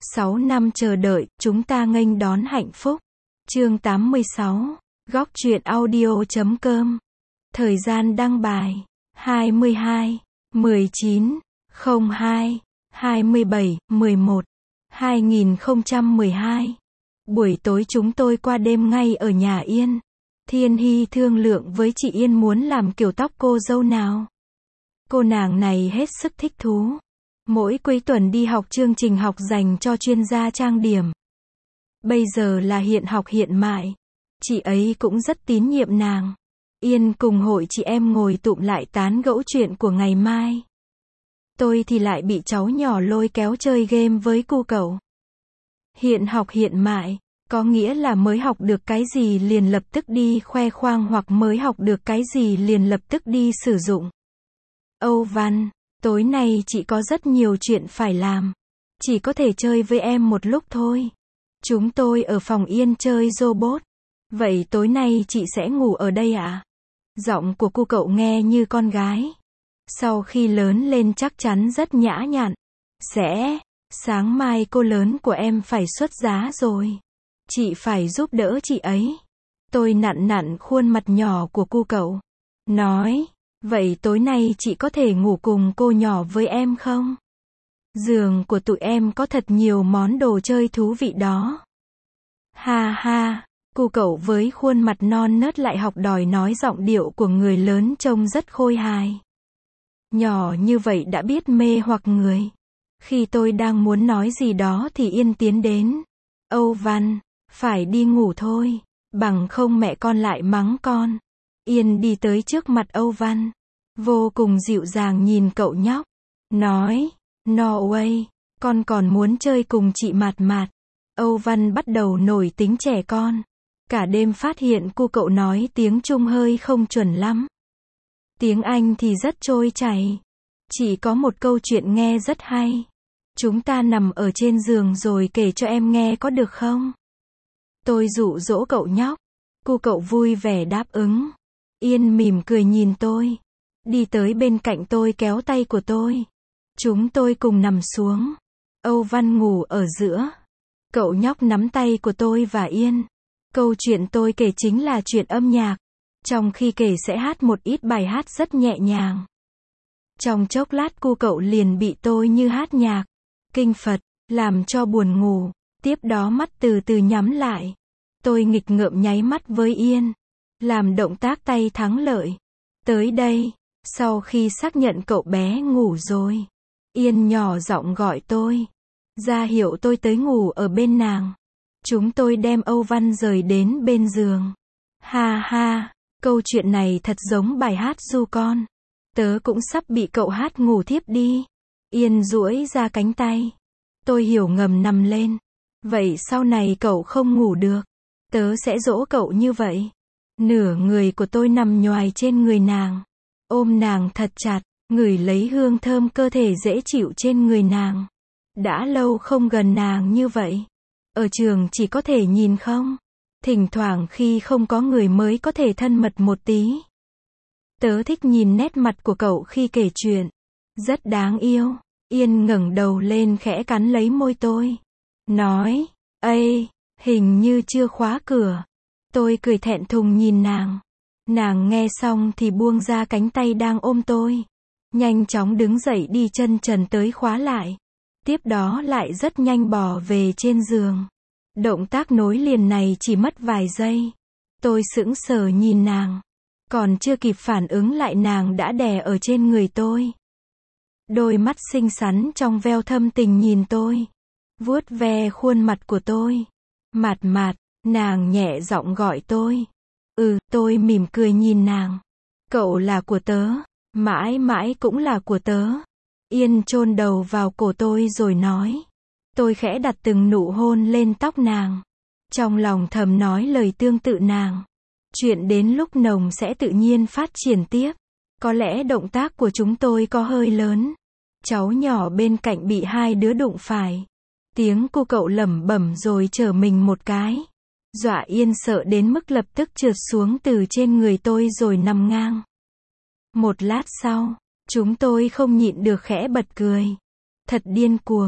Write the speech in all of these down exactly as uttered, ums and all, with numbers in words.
sáu năm chờ đợi, chúng ta nghênh đón hạnh phúc. Chương tám mươi sáu. Góc truyện audio chấm com. Thời gian đăng bài: hai mươi hai, mười chín, không hai, hai mươi bảy, mười một, hai nghìn không trăm mười hai. Buổi tối chúng tôi qua đêm ngay ở nhà Yên. Thiên Hy thương lượng với chị Yên muốn làm kiểu tóc cô dâu nào. Cô nàng này hết sức thích thú. Mỗi cuối tuần đi học chương trình học dành cho chuyên gia trang điểm. Bây giờ là hiện học hiện mại. Chị ấy cũng rất tín nhiệm nàng. Yên cùng hội chị em ngồi tụm lại tán gẫu chuyện của ngày mai. Tôi thì lại bị cháu nhỏ lôi kéo chơi game với cu cậu. Hiện học hiện mại, có nghĩa là mới học được cái gì liền lập tức đi khoe khoang hoặc mới học được cái gì liền lập tức đi sử dụng. Âu Văn, tối nay chị có rất nhiều chuyện phải làm. Chỉ có thể chơi với em một lúc thôi. Chúng tôi ở phòng Yên chơi robot. Vậy tối nay chị sẽ ngủ ở đây ạ? Giọng của cô cậu nghe như con gái. Sau khi lớn lên chắc chắn rất nhã nhặn. Sẽ, sáng mai cô lớn của em phải xuất giá rồi. Chị phải giúp đỡ chị ấy. Tôi nặn nặn khuôn mặt nhỏ của cô cậu. Nói, vậy tối nay chị có thể ngủ cùng cô nhỏ với em không? Giường của tụi em có thật nhiều món đồ chơi thú vị đó. Ha ha, cô cậu với khuôn mặt non nớt lại học đòi nói giọng điệu của người lớn trông rất khôi hài. Nhỏ như vậy đã biết mê hoặc người. Khi tôi đang muốn nói gì đó thì Yên tiến đến. Âu Văn, phải đi ngủ thôi, bằng không mẹ con lại mắng con. Yên đi tới trước mặt Âu Văn, vô cùng dịu dàng nhìn cậu nhóc, nói, no way, con còn muốn chơi cùng chị Mạt Mạt. Âu Văn bắt đầu nổi tính trẻ con. Cả đêm phát hiện cô cậu nói tiếng Trung hơi không chuẩn lắm. Tiếng Anh thì rất trôi chảy. Chỉ có một câu chuyện nghe rất hay. Chúng ta nằm ở trên giường rồi kể cho em nghe có được không? Tôi dụ dỗ cậu nhóc. Cô cậu vui vẻ đáp ứng. Yên mỉm cười nhìn tôi. Đi tới bên cạnh tôi kéo tay của tôi. Chúng tôi cùng nằm xuống. Âu Văn ngủ ở giữa. Cậu nhóc nắm tay của tôi và Yên. Câu chuyện tôi kể chính là chuyện âm nhạc. Trong khi kể sẽ hát một ít bài hát rất nhẹ nhàng. Trong chốc lát cu cậu liền bị tôi như hát nhạc kinh Phật, làm cho buồn ngủ. Tiếp đó mắt từ từ nhắm lại. Tôi nghịch ngợm nháy mắt với Yên. Làm động tác tay thắng lợi. Tới đây, sau khi xác nhận cậu bé ngủ rồi, Yên nhỏ giọng gọi tôi. Ra hiệu tôi tới ngủ ở bên nàng. Chúng tôi đem Âu Văn rời đến bên giường. Ha ha, câu chuyện này thật giống bài hát ru con. Tớ cũng sắp bị cậu hát ngủ thiếp đi. Yên duỗi ra cánh tay. Tôi hiểu ngầm nằm lên. Vậy sau này cậu không ngủ được. Tớ sẽ dỗ cậu như vậy. Nửa người của tôi nằm nhoài trên người nàng. Ôm nàng thật chặt, ngửi lấy hương thơm cơ thể dễ chịu trên người nàng. Đã lâu không gần nàng như vậy. Ở trường chỉ có thể nhìn không? Thỉnh thoảng khi không có người mới có thể thân mật một tí. Tớ thích nhìn nét mặt của cậu khi kể chuyện. Rất đáng yêu. Yên ngẩng đầu lên khẽ cắn lấy môi tôi. Nói, ây, hình như chưa khóa cửa. Tôi cười thẹn thùng nhìn nàng. Nàng nghe xong thì buông ra cánh tay đang ôm tôi. Nhanh chóng đứng dậy đi chân trần tới khóa lại. Tiếp đó lại rất nhanh bò về trên giường. Động tác nối liền này chỉ mất vài giây. Tôi sững sờ nhìn nàng. Còn chưa kịp phản ứng lại nàng đã đè ở trên người tôi. Đôi mắt xinh xắn trong veo thâm tình nhìn tôi. Vuốt ve khuôn mặt của tôi. Mạt Mạt, nàng nhẹ giọng gọi tôi. Ừ, tôi mỉm cười nhìn nàng. Cậu là của tớ. Mãi mãi cũng là của tớ. Yên chôn đầu vào cổ tôi rồi nói. Tôi khẽ đặt từng nụ hôn lên tóc nàng. Trong lòng thầm nói lời tương tự nàng. Chuyện đến lúc nồng sẽ tự nhiên phát triển tiếp. Có lẽ động tác của chúng tôi có hơi lớn. Cháu nhỏ bên cạnh bị hai đứa đụng phải. Tiếng cô cậu lẩm bẩm rồi trở mình một cái. Dọa Yên sợ đến mức lập tức trượt xuống từ trên người tôi rồi nằm ngang. Một lát sau, chúng tôi không nhịn được khẽ bật cười. Thật điên cuồng.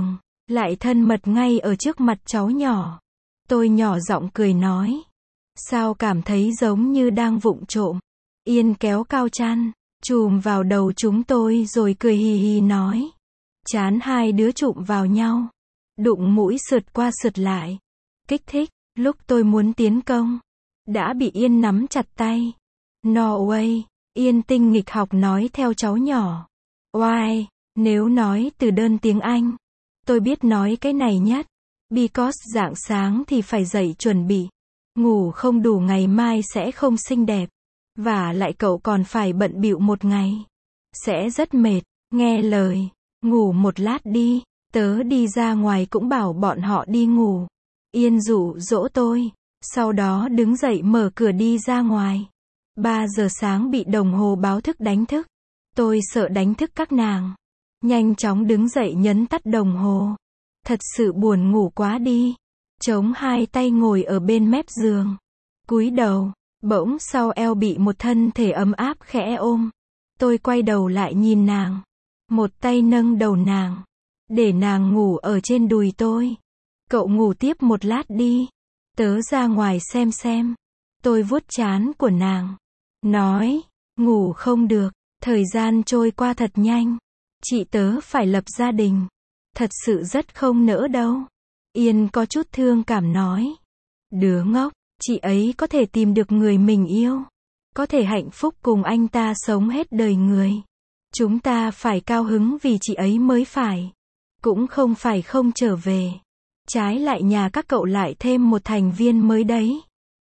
lại thân mật ngay ở trước mặt cháu nhỏ. Tôi nhỏ giọng cười nói. Sao cảm thấy giống như đang vụng trộm. Yên kéo cao chăn, chùm vào đầu chúng tôi rồi cười hì hì nói. Chán hai đứa chụm vào nhau. Đụng mũi sượt qua sượt lại. Kích thích, lúc tôi muốn tiến công. Đã bị Yên nắm chặt tay. No way, Yên tinh nghịch học nói theo cháu nhỏ. Why, nếu nói từ đơn tiếng Anh. Tôi biết nói cái này nhất. Because rạng sáng thì phải dậy chuẩn bị. Ngủ không đủ ngày mai sẽ không xinh đẹp. Và lại cậu còn phải bận bịu một ngày. Sẽ rất mệt, nghe lời. Ngủ một lát đi, tớ đi ra ngoài cũng bảo bọn họ đi ngủ. Yên dụ dỗ tôi. Sau đó đứng dậy mở cửa đi ra ngoài. ba giờ sáng bị đồng hồ báo thức đánh thức. Tôi sợ đánh thức các nàng. Nhanh chóng đứng dậy nhấn tắt đồng hồ. Thật sự buồn ngủ quá đi. Chống hai tay ngồi ở bên mép giường. Cúi đầu, bỗng sau eo bị một thân thể ấm áp khẽ ôm. Tôi quay đầu lại nhìn nàng. Một tay nâng đầu nàng. Để nàng ngủ ở trên đùi tôi. Cậu ngủ tiếp một lát đi. Tớ ra ngoài xem xem. Tôi vuốt trán của nàng. Nói, ngủ không được. Thời gian trôi qua thật nhanh. Chị tớ phải lập gia đình. Thật sự rất không nỡ đâu. Yên có chút thương cảm nói. Đứa ngốc, chị ấy có thể tìm được người mình yêu. Có thể hạnh phúc cùng anh ta sống hết đời người. Chúng ta phải cao hứng vì chị ấy mới phải. Cũng không phải không trở về. Trái lại nhà các cậu lại thêm một thành viên mới đấy.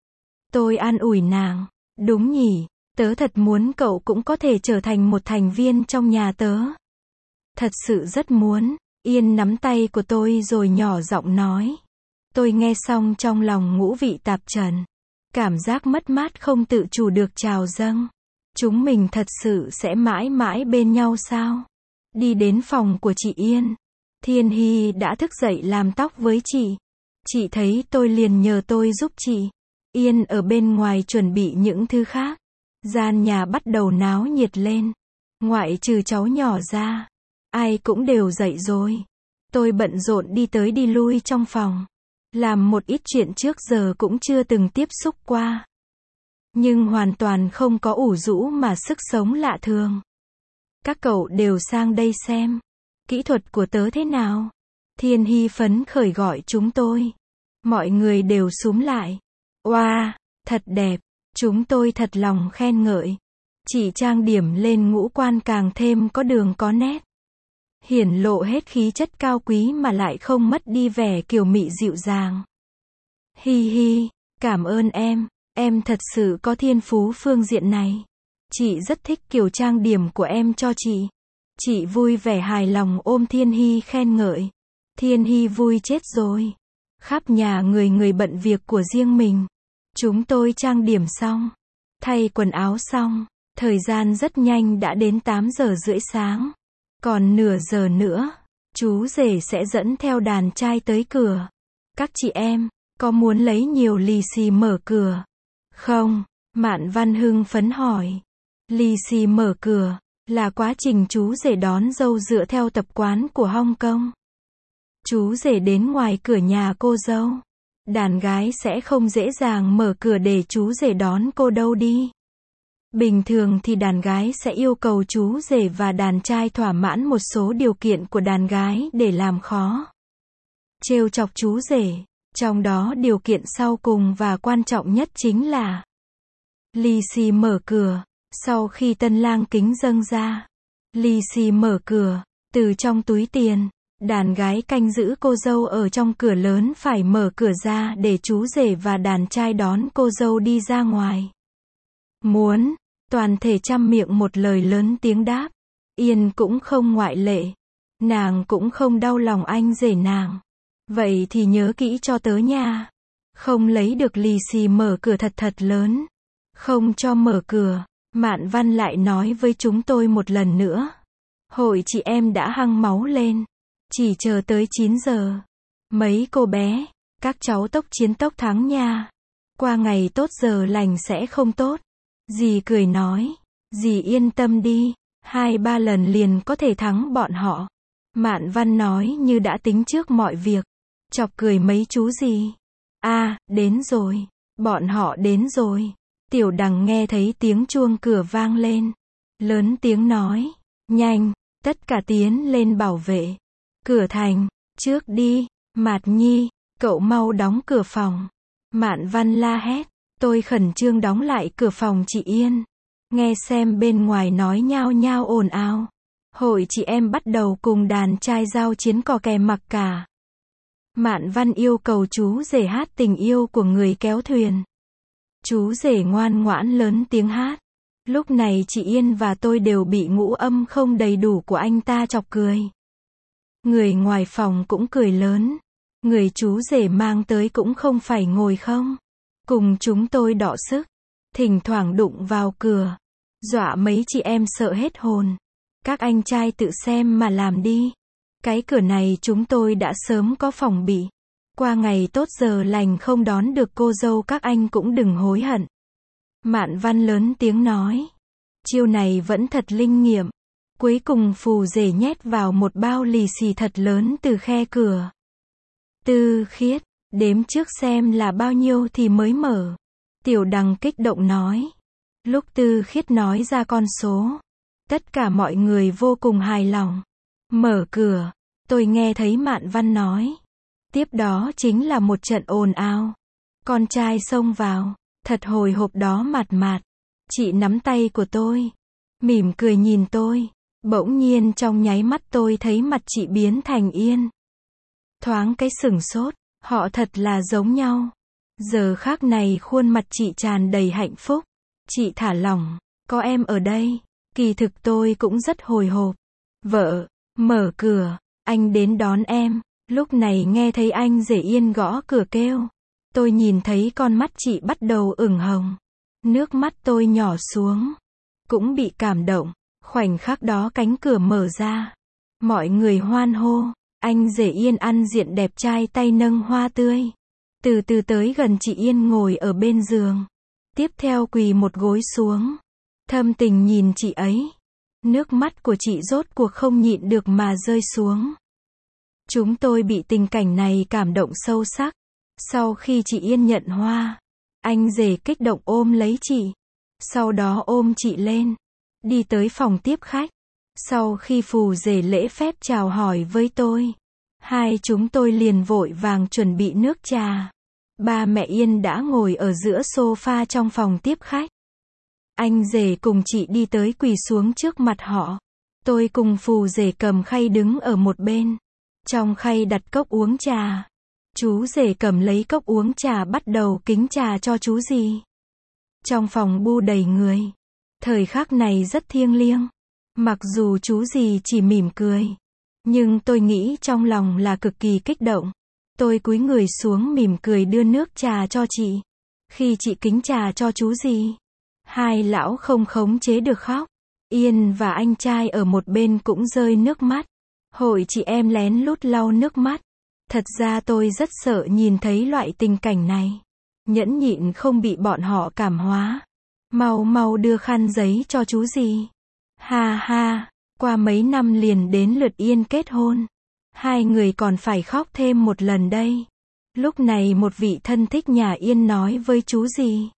Tôi an ủi nàng. Đúng nhỉ, tớ thật muốn cậu cũng có thể trở thành một thành viên trong nhà tớ. Thật sự rất muốn. Yên nắm tay của tôi rồi nhỏ giọng nói. Tôi nghe xong trong lòng ngũ vị tạp trần. Cảm giác mất mát không tự chủ được trào dâng. Chúng mình thật sự sẽ mãi mãi bên nhau sao? Đi đến phòng của chị Yên. Thiên Hy đã thức dậy làm tóc với chị. Chị thấy tôi liền nhờ tôi giúp chị. Yên ở bên ngoài chuẩn bị những thứ khác. Gian nhà bắt đầu náo nhiệt lên. Ngoại trừ cháu nhỏ ra. Ai cũng đều dậy rồi. Tôi bận rộn đi tới đi lui trong phòng. Làm một ít chuyện trước giờ cũng chưa từng tiếp xúc qua. Nhưng hoàn toàn không có ủ rũ mà sức sống lạ thường. Các cậu đều sang đây xem. Kỹ thuật của tớ thế nào? Thiên Hy phấn khởi gọi chúng tôi. Mọi người đều xúm lại. Oa, wow, thật đẹp. Chúng tôi thật lòng khen ngợi. Chỉ trang điểm lên ngũ quan càng thêm có đường có nét. Hiển lộ hết khí chất cao quý mà lại không mất đi vẻ kiều mị dịu dàng. Hi hi, cảm ơn em, em thật sự có thiên phú phương diện này. Chị rất thích kiểu trang điểm của em cho chị. Chị vui vẻ hài lòng ôm Thiên Hy khen ngợi. Thiên Hy vui chết rồi. Khắp nhà người người bận việc của riêng mình. Chúng tôi trang điểm xong, thay quần áo xong, thời gian rất nhanh đã đến tám giờ rưỡi sáng. Còn nửa giờ nữa, chú rể sẽ dẫn theo đàn trai tới cửa. Các chị em, có muốn lấy nhiều lì xì mở cửa? Không, Mạn Văn hưng phấn hỏi. Lì xì mở cửa là quá trình chú rể đón dâu dựa theo tập quán của Hong Kong. Chú rể đến ngoài cửa nhà cô dâu. Đàn gái sẽ không dễ dàng mở cửa để chú rể đón cô dâu đi. Bình thường thì đàn gái sẽ yêu cầu chú rể và đàn trai thỏa mãn một số điều kiện của đàn gái để làm khó trêu chọc chú rể. Trong đó điều kiện sau cùng và quan trọng nhất chính là lì xì mở cửa. Sau khi tân lang kính dâng ra lì xì mở cửa từ trong túi tiền, đàn gái canh giữ cô dâu ở trong cửa lớn phải mở cửa ra để chú rể và đàn trai đón cô dâu đi ra ngoài. Muốn, toàn thể trăm miệng một lời lớn tiếng đáp. Yên cũng không ngoại lệ. Nàng cũng không đau lòng anh rể nàng. Vậy thì nhớ kỹ cho tớ nha. Không lấy được lì xì mở cửa thật thật lớn. Không cho mở cửa. Mạn Văn lại nói với chúng tôi một lần nữa. Hội chị em đã hăng máu lên. Chỉ chờ tới chín giờ. Mấy cô bé, các cháu tốc chiến tốc thắng nha. Qua ngày tốt giờ lành sẽ không tốt. Dì cười nói. Dì yên tâm đi. Hai ba lần liền có thể thắng bọn họ. Mạn Văn nói như đã tính trước mọi việc. Chọc cười mấy chú gì? À, đến rồi. Bọn họ đến rồi. Tiểu Đằng nghe thấy tiếng chuông cửa vang lên. Lớn tiếng nói. Nhanh, tất cả tiến lên bảo vệ. Cửa thành, trước đi. Mạt Nhi, cậu mau đóng cửa phòng. Mạn Văn la hét. Tôi khẩn trương đóng lại cửa phòng chị Yên. Nghe xem bên ngoài nói nhao nhao ồn ào. Hội chị em bắt đầu cùng đàn trai giao chiến cò kè mặc cả. Mạn Văn yêu cầu chú rể hát tình yêu của người kéo thuyền. Chú rể ngoan ngoãn lớn tiếng hát. Lúc này chị Yên và tôi đều bị ngũ âm không đầy đủ của anh ta chọc cười. Người ngoài phòng cũng cười lớn. Người chú rể mang tới cũng không phải ngồi không. Cùng chúng tôi đọ sức. Thỉnh thoảng đụng vào cửa. Dọa mấy chị em sợ hết hồn. Các anh trai tự xem mà làm đi. Cái cửa này chúng tôi đã sớm có phòng bị. Qua ngày tốt giờ lành không đón được cô dâu các anh cũng đừng hối hận. Mạn Văn lớn tiếng nói. Chiêu này vẫn thật linh nghiệm. Cuối cùng phù rể nhét vào một bao lì xì thật lớn từ khe cửa. Tư Khiết, đếm trước xem là bao nhiêu thì mới mở. Tiểu Đằng kích động nói. Lúc Tư Khiết nói ra con số, tất cả mọi người vô cùng hài lòng. Mở cửa, tôi nghe thấy Mạn Văn nói. Tiếp đó chính là một trận ồn ào. Con trai xông vào, thật hồi hộp đó mạt mạt. Chị nắm tay của tôi, mỉm cười nhìn tôi. Bỗng nhiên trong nháy mắt tôi thấy mặt chị biến thành Yên. Thoáng cái sửng sốt, họ thật là giống nhau. Giờ khác này khuôn mặt chị tràn đầy hạnh phúc. Chị thả lỏng, có em ở đây. Kỳ thực tôi cũng rất hồi hộp. Vợ, mở cửa, anh đến đón em. Lúc này nghe thấy anh rể Yên gõ cửa kêu. Tôi nhìn thấy con mắt chị bắt đầu ửng hồng. Nước mắt tôi nhỏ xuống. Cũng bị cảm động. Khoảnh khắc đó cánh cửa mở ra. Mọi người hoan hô. Anh rể Yên ăn diện đẹp trai tay nâng hoa tươi. Từ từ tới gần chị Yên ngồi ở bên giường. Tiếp theo quỳ một gối xuống. Thâm tình nhìn chị ấy. Nước mắt của chị rốt cuộc không nhịn được mà rơi xuống. Chúng tôi bị tình cảnh này cảm động sâu sắc. Sau khi chị Yên nhận hoa, anh rể kích động ôm lấy chị. Sau đó ôm chị lên. Đi tới phòng tiếp khách. Sau khi phù rể lễ phép chào hỏi với tôi, hai chúng tôi liền vội vàng chuẩn bị nước trà. Ba mẹ Yên đã ngồi ở giữa sofa trong phòng tiếp khách. Anh rể cùng chị đi tới quỳ xuống trước mặt họ. Tôi cùng phù rể cầm khay đứng ở một bên. Trong khay đặt cốc uống trà. Chú rể cầm lấy cốc uống trà bắt đầu kính trà cho chú dì. Trong phòng bu đầy người. Thời khắc này rất thiêng liêng. Mặc dù chú dì chỉ mỉm cười, nhưng tôi nghĩ trong lòng là cực kỳ kích động. Tôi cúi người xuống mỉm cười đưa nước trà cho chị. Khi chị kính trà cho chú dì, hai lão không khống chế được khóc. Yên và anh trai ở một bên cũng rơi nước mắt. Hội chị em lén lút lau nước mắt. Thật ra tôi rất sợ nhìn thấy loại tình cảnh này. Nhẫn nhịn không bị bọn họ cảm hóa. Mau mau đưa khăn giấy cho chú dì. Ha ha, qua mấy năm liền đến lượt Yên kết hôn. Hai người còn phải khóc thêm một lần đây. Lúc này một vị thân thích nhà Yên nói với chú dì.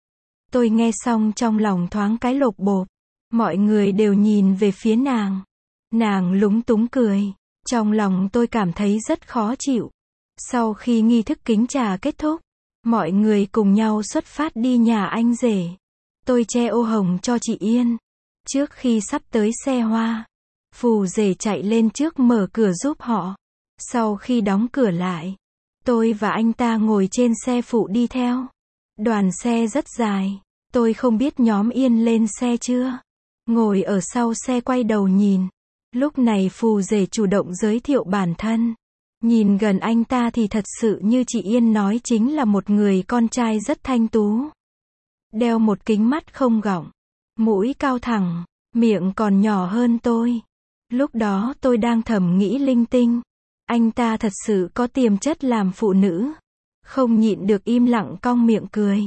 Tôi nghe xong trong lòng thoáng cái lột bột. Mọi người đều nhìn về phía nàng. Nàng lúng túng cười. Trong lòng tôi cảm thấy rất khó chịu. Sau khi nghi thức kính trà kết thúc, mọi người cùng nhau xuất phát đi nhà anh rể. Tôi che ô hồng cho chị Yên. Trước khi sắp tới xe hoa, phù rể chạy lên trước mở cửa giúp họ. Sau khi đóng cửa lại, tôi và anh ta ngồi trên xe phụ đi theo. Đoàn xe rất dài. Tôi không biết nhóm Yên lên xe chưa. Ngồi ở sau xe quay đầu nhìn. Lúc này phù rể chủ động giới thiệu bản thân. Nhìn gần anh ta thì thật sự như chị Yên nói chính là một người con trai rất thanh tú. Đeo một kính mắt không gọng. Mũi cao thẳng. Miệng còn nhỏ hơn tôi. Lúc đó tôi đang thầm nghĩ linh tinh. Anh ta thật sự có tiềm chất làm phụ nữ. Không nhịn được im lặng cong miệng cười.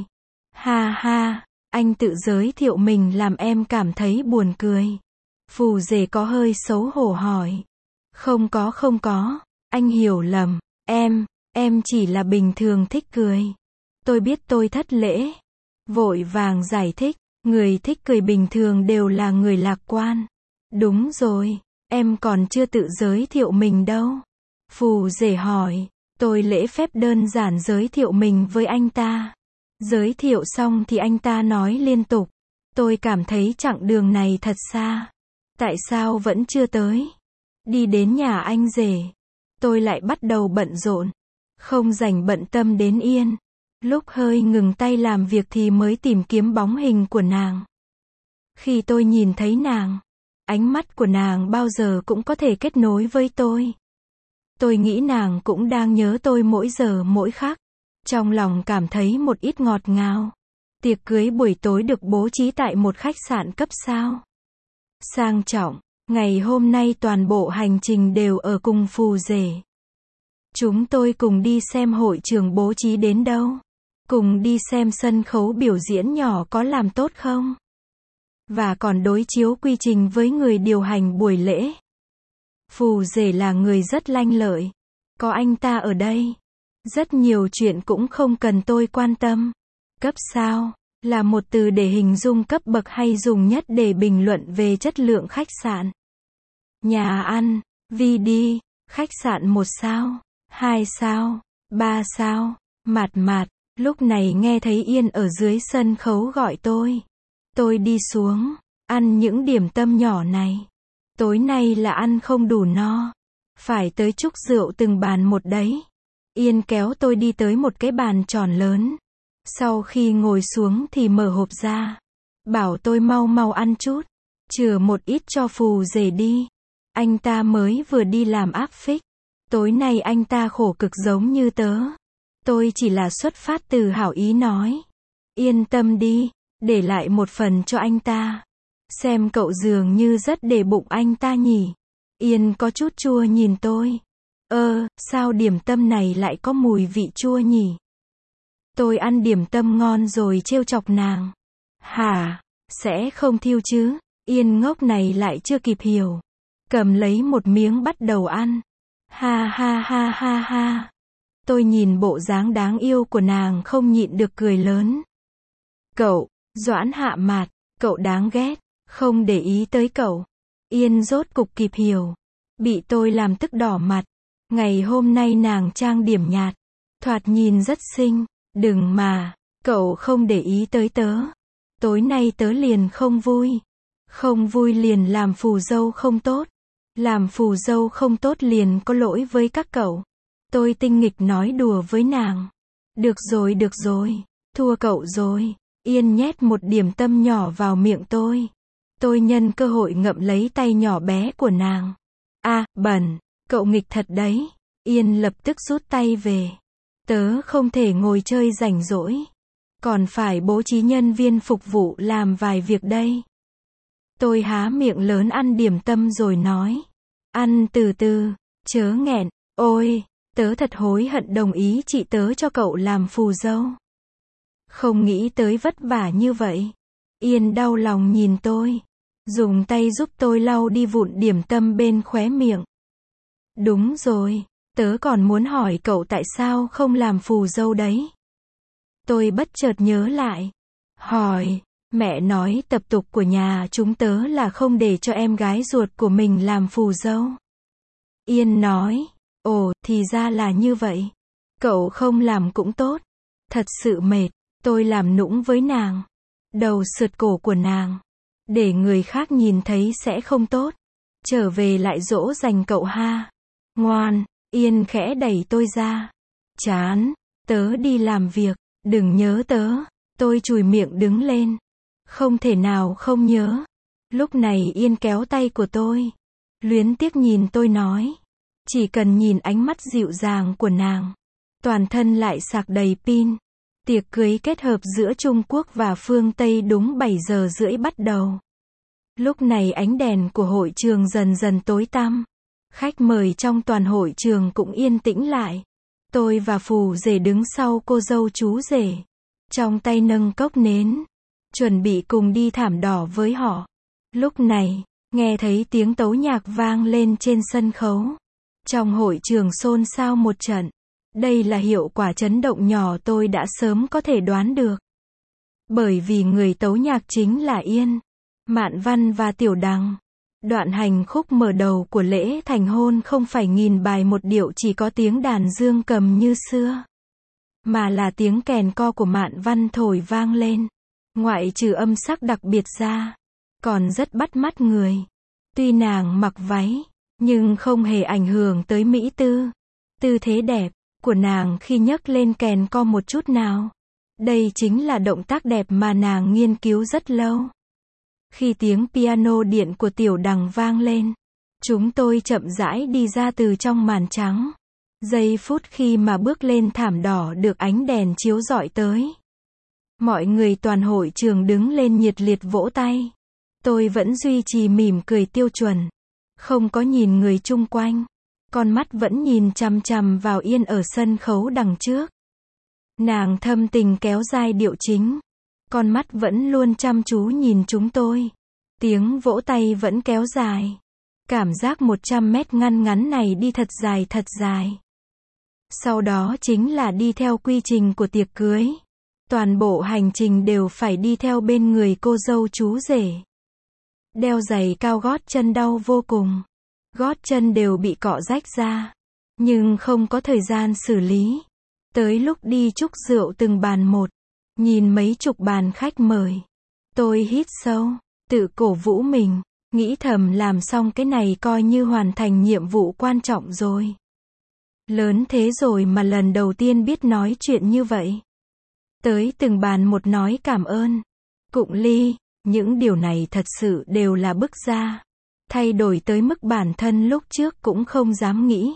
Ha ha, anh tự giới thiệu mình làm em cảm thấy buồn cười. Phù rể có hơi xấu hổ hỏi. Không có không có, anh hiểu lầm, em, em chỉ là bình thường thích cười. Tôi biết tôi thất lễ. Vội vàng giải thích, người thích cười bình thường đều là người lạc quan. Đúng rồi, em còn chưa tự giới thiệu mình đâu. Phù rể hỏi, tôi lễ phép đơn giản giới thiệu mình với anh ta. Giới thiệu xong thì anh ta nói liên tục. Tôi cảm thấy chặng đường này thật xa. Tại sao vẫn chưa tới? Đi đến nhà anh rể. Tôi lại bắt đầu bận rộn. Không rảnh bận tâm đến Yên. Lúc hơi ngừng tay làm việc thì mới tìm kiếm bóng hình của nàng. Khi tôi nhìn thấy nàng, ánh mắt của nàng bao giờ cũng có thể kết nối với tôi. Tôi nghĩ nàng cũng đang nhớ tôi mỗi giờ mỗi khắc. Trong lòng cảm thấy một ít ngọt ngào. Tiệc cưới buổi tối được bố trí tại một khách sạn cấp sao sang trọng. Ngày hôm nay toàn bộ hành trình đều ở cùng phù rể. Chúng tôi cùng đi xem hội trường bố trí đến đâu. Cùng đi xem sân khấu biểu diễn nhỏ có làm tốt không. Và còn đối chiếu quy trình với người điều hành buổi lễ. Phù rể là người rất lanh lợi. Có anh ta ở đây. Rất nhiều chuyện cũng không cần tôi quan tâm. Cấp sao là một từ để hình dung cấp bậc hay dùng nhất để bình luận về chất lượng khách sạn. Nhà ăn, vê đê, khách sạn một sao, hai sao, ba sao, mạt mạt. Lúc này nghe thấy Yên ở dưới sân khấu gọi tôi. Tôi đi xuống, ăn những điểm tâm nhỏ này. Tối nay là ăn không đủ no. Phải tới chúc rượu từng bàn một đấy. Yên kéo tôi đi tới một cái bàn tròn lớn. Sau khi ngồi xuống thì mở hộp ra. Bảo tôi mau mau ăn chút. Chừa một ít cho phù rể đi. Anh ta mới vừa đi làm áp phích. Tối nay anh ta khổ cực giống như tớ. Tôi chỉ là xuất phát từ hảo ý nói. Yên tâm đi, để lại một phần cho anh ta. Xem cậu dường như rất để bụng anh ta nhỉ. Yên có chút chua nhìn tôi. Ơ, sao điểm tâm này lại có mùi vị chua nhỉ? Tôi ăn điểm tâm ngon rồi trêu chọc nàng. Hả? Sẽ không thiêu chứ? Yên ngốc này lại chưa kịp hiểu. Cầm lấy một miếng bắt đầu ăn. Ha ha ha ha ha. Tôi nhìn bộ dáng đáng yêu của nàng không nhịn được cười lớn. Cậu, Doãn Hạ Mạt, cậu đáng ghét, không để ý tới cậu. Yên rốt cục kịp hiểu. Bị tôi làm tức đỏ mặt. Ngày hôm nay nàng trang điểm nhạt. Thoạt nhìn rất xinh. Đừng mà, cậu không để ý tới tớ. Tối nay tớ liền không vui. Không vui liền làm phù dâu không tốt. Làm phù dâu không tốt liền có lỗi với các cậu. Tôi tinh nghịch nói đùa với nàng. Được rồi được rồi, thua cậu rồi. Yên nhét một điểm tâm nhỏ vào miệng tôi. Tôi nhân cơ hội ngậm lấy tay nhỏ bé của nàng. À, bẩn, cậu nghịch thật đấy. Yên lập tức rút tay về. Tớ không thể ngồi chơi rảnh rỗi. Còn phải bố trí nhân viên phục vụ làm vài việc đây. Tôi há miệng lớn ăn điểm tâm rồi nói. Ăn từ từ, chớ nghẹn. Ôi, tớ thật hối hận đồng ý chị tớ cho cậu làm phù dâu. Không nghĩ tới vất vả như vậy. Yên đau lòng nhìn tôi. Dùng tay giúp tôi lau đi vụn điểm tâm bên khóe miệng. Đúng rồi, tớ còn muốn hỏi cậu tại sao không làm phù dâu đấy. Tôi bất chợt nhớ lại. Hỏi, mẹ nói tập tục của nhà chúng tớ là không để cho em gái ruột của mình làm phù dâu. Yên nói, ồ, thì ra là như vậy. Cậu không làm cũng tốt. Thật sự mệt, tôi làm nũng với nàng. Đầu sượt cổ của nàng. Để người khác nhìn thấy sẽ không tốt. Trở về lại dỗ dành cậu ha. Ngoan, Yên khẽ đẩy tôi ra. Chán, tớ đi làm việc, đừng nhớ tớ. Tôi chùi miệng đứng lên. Không thể nào không nhớ. Lúc này Yên kéo tay của tôi. Luyến tiếc nhìn tôi nói. Chỉ cần nhìn ánh mắt dịu dàng của nàng. Toàn thân lại sạc đầy pin. Tiệc cưới kết hợp giữa Trung Quốc và phương Tây đúng bảy giờ rưỡi bắt đầu. Lúc này ánh đèn của hội trường dần dần tối tăm. Khách mời trong toàn hội trường cũng yên tĩnh lại. Tôi và phù rể đứng sau cô dâu chú rể. Trong tay nâng cốc nến. Chuẩn bị cùng đi thảm đỏ với họ. Lúc này, Nghe thấy tiếng tấu nhạc vang lên trên sân khấu. Trong hội trường xôn xao một trận. Đây là hiệu quả chấn động nhỏ tôi đã sớm có thể đoán được. Bởi vì người tấu nhạc chính là Yên, Mạn Văn và Tiểu Đằng. Đoạn hành khúc mở đầu của lễ thành hôn không phải nghìn bài một điệu chỉ có tiếng đàn dương cầm như xưa, mà là tiếng kèn co của Mạn Văn thổi vang lên. Ngoại trừ âm sắc đặc biệt ra, còn rất bắt mắt người. Tuy nàng mặc váy, nhưng không hề ảnh hưởng tới mỹ tư, tư thế đẹp của nàng khi nhấc lên kèn co một chút nào. Đây chính là động tác đẹp mà nàng nghiên cứu rất lâu. Khi tiếng piano điện của Tiểu Đằng vang lên, chúng tôi chậm rãi đi ra từ trong màn trắng. Giây phút khi mà bước lên thảm đỏ được ánh đèn chiếu rọi tới. Mọi người toàn hội trường đứng lên nhiệt liệt vỗ tay. Tôi vẫn duy trì mỉm cười tiêu chuẩn. Không có nhìn người chung quanh. Con mắt vẫn nhìn chằm chằm vào Yên ở sân khấu đằng trước. Nàng thâm tình kéo giai điệu chính. Con mắt vẫn luôn chăm chú nhìn chúng tôi. Tiếng vỗ tay vẫn kéo dài. Cảm giác một trăm mét ngăn ngắn này đi thật dài thật dài. Sau đó chính là đi theo quy trình của tiệc cưới. Toàn bộ hành trình đều phải đi theo bên người cô dâu chú rể. Đeo giày cao gót chân đau vô cùng. Gót chân đều bị cọ rách ra. Nhưng không có thời gian xử lý. Tới lúc đi chúc rượu từng bàn một. Nhìn mấy chục bàn khách mời. Tôi hít sâu. Tự cổ vũ mình. Nghĩ thầm làm xong cái này coi như hoàn thành nhiệm vụ quan trọng rồi. Lớn thế rồi mà lần đầu tiên biết nói chuyện như vậy. Tới từng bàn một nói cảm ơn. Cụng ly. Những điều này thật sự đều là bức ra. Thay đổi tới mức bản thân lúc trước cũng không dám nghĩ.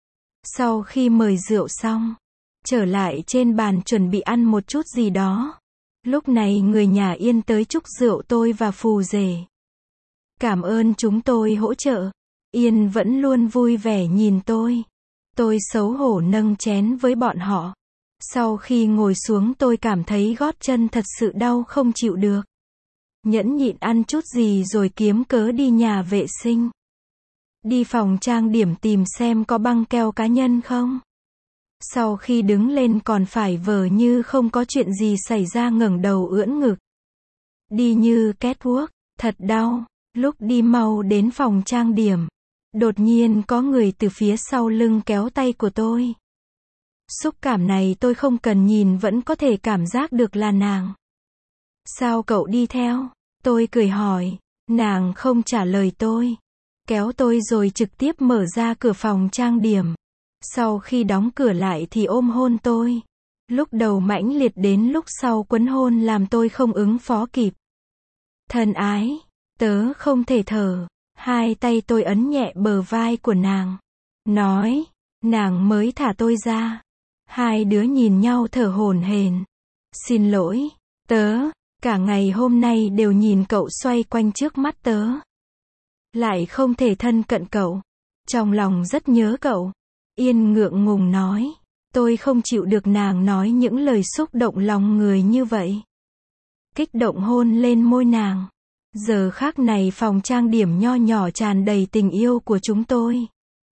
Sau khi mời rượu xong, trở lại trên bàn chuẩn bị ăn một chút gì đó. Lúc này người nhà Yên tới chúc rượu tôi và phù rể. Cảm ơn chúng tôi hỗ trợ. Yên vẫn luôn vui vẻ nhìn tôi. Tôi xấu hổ nâng chén với bọn họ. Sau khi ngồi xuống tôi cảm thấy gót chân thật sự đau không chịu được. Nhẫn nhịn ăn chút gì rồi kiếm cớ đi nhà vệ sinh. Đi phòng trang điểm tìm xem có băng keo cá nhân không. Sau khi đứng lên còn phải vờ như không có chuyện gì xảy ra ngẩng đầu ưỡn ngực. Đi như catwalk, thật đau. Lúc đi mau đến phòng trang điểm, đột nhiên có người từ phía sau lưng kéo tay của tôi. Xúc cảm này tôi không cần nhìn vẫn có thể cảm giác được là nàng. Sao cậu đi theo? Tôi cười hỏi. Nàng không trả lời tôi. Kéo tôi rồi trực tiếp mở ra cửa phòng trang điểm. Sau khi đóng cửa lại thì ôm hôn tôi. Lúc đầu mãnh liệt đến lúc sau quấn hôn làm tôi không ứng phó kịp. Thân ái, tớ không thể thở. Hai tay tôi ấn nhẹ bờ vai của nàng. Nói, nàng mới thả tôi ra. Hai đứa nhìn nhau thở hổn hển. Xin lỗi, tớ, cả ngày hôm nay đều nhìn cậu xoay quanh trước mắt tớ. Lại không thể thân cận cậu. Trong lòng rất nhớ cậu. Yên ngượng ngùng nói. Tôi không chịu được nàng nói những lời xúc động lòng người như vậy. Kích động hôn lên môi nàng. Giờ khác này phòng trang điểm nho nhỏ tràn đầy tình yêu của chúng tôi.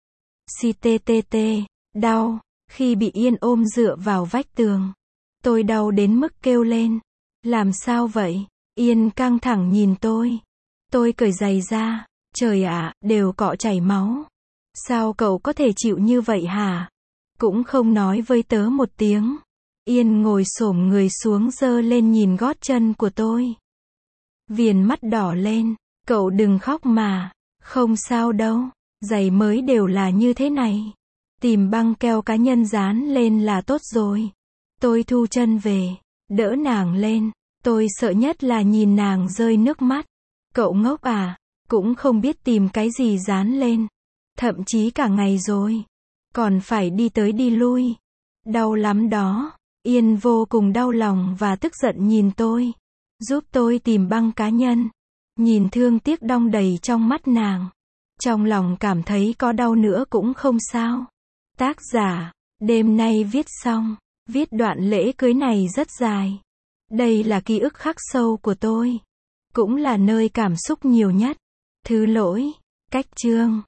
Cttt, đau. Khi bị Yên ôm dựa vào vách tường. Tôi đau đến mức kêu lên. Làm sao vậy? Yên căng thẳng nhìn tôi. Tôi cởi giày ra. Trời ạ, đều cọ chảy máu. Sao cậu có thể chịu như vậy hả? Cũng không nói với tớ một tiếng. Yên ngồi xổm người xuống giơ lên nhìn gót chân của tôi. Viền mắt đỏ lên. Cậu đừng khóc mà. Không sao đâu. Giày mới đều là như thế này. Tìm băng keo cá nhân dán lên là tốt rồi. Tôi thu chân về. Đỡ nàng lên. Tôi sợ nhất là nhìn nàng rơi nước mắt. Cậu ngốc à? Cũng không biết tìm cái gì dán lên. Thậm chí cả ngày rồi. Còn phải đi tới đi lui. Đau lắm đó. Yên vô cùng đau lòng và tức giận nhìn tôi. Giúp tôi tìm băng cá nhân. Nhìn thương tiếc đong đầy trong mắt nàng. Trong lòng cảm thấy có đau nữa cũng không sao. Tác giả, đêm nay viết xong. Viết đoạn lễ cưới này rất dài. Đây là ký ức khắc sâu của tôi. Cũng là nơi cảm xúc nhiều nhất. Thứ lỗi, cách chương.